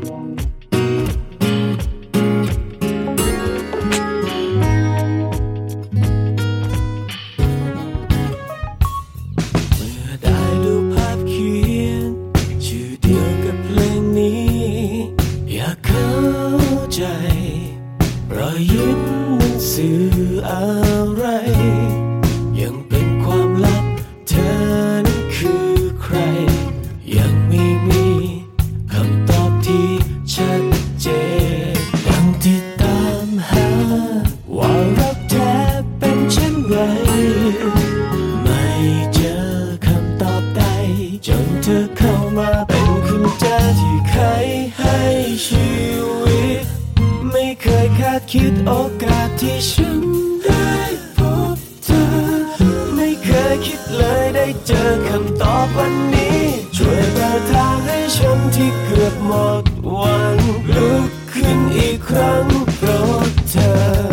ได้ดูภาพเขียนชื่อเดียวกับเพลงนี้อยากเข้าใจรอยยิ้มนั้นสื่ออะไรยังเป็นความลับเธอนั้นคือใครยังไม่มีคำตอบที่ชัดเจนยังติดตามหาว่ารักแท้เป็นเช่นไรไม่เจอคำตอบใดจนเธอเข้ามาเป็นคุณเจ้าที่เคยให้ชีวิตไม่เคยคาดคิดโอกาสที่ฉันได้พบเธอไม่เคยคิดเลยได้เจอคำตอบวันนี้ช่วยเปิดทางให้ฉันที่เกือบหมดหวังลุกขึ้นอีกครั้งเพราะเธ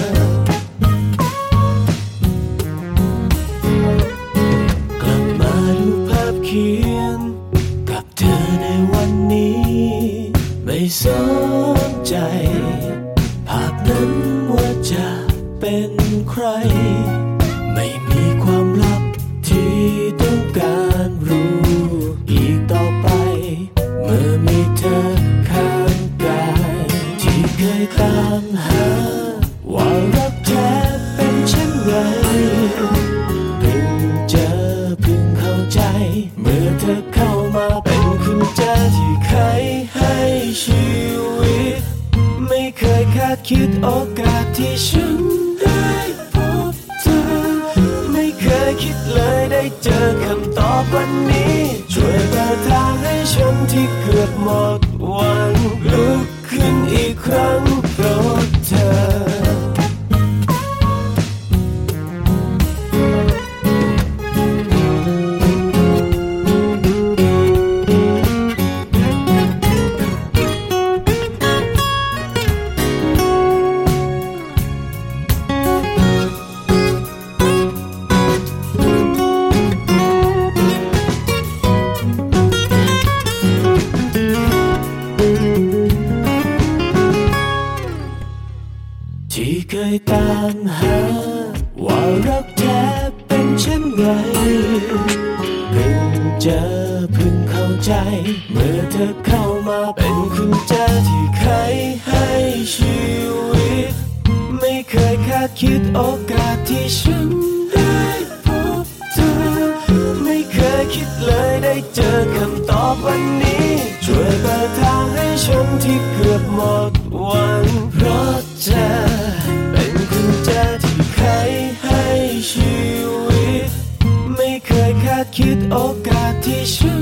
อกลับมาดูภาพเขียนกับเธอในวันนี้ไม่สนใจภาพนั้นว่าจะเป็นใครไม่มีความลับที่ต้องการรู้อีกต่อไปเมื่อมีเธอข้างกายที่เคยตามหาว่ารักแท้เป็นเช่นไรเพิ่งเจอเพิ่งเข้าใจเมื่อเธอเข้ามาเป็นคุณเจ้าที่เคยให้ชีวิตไม่เคยคาดคิดโอกาสที่ฉันได้พบเธอไม่เคยคิดเลยได้เจอคำตอบวันนี้ช่วยเปิดทางให้ฉันที่เกือบหมดหวังลุกขึ้นอีกครั้งเพราะเธอที่เคยตามหาว่ารักแท้เป็นเช่นไรเพิ่งเจอเพิ่งเข้าใจเมื่อเธอเข้ามาเป็นคุณเจ้าที่เคยให้ชีวิตไม่เคยคาดคิดโอกาสที่ฉันได้พบเธอไม่เคยคิดเลยได้เจอคำตอบวันนี้ช่วยเปิดทางให้ฉันที่เกือบหมดหวังเพราะเธอเป็นคุณเจ้าที่เคยให้ชีวิตไม่เคยคาดคิดโอกาสที่ฉัน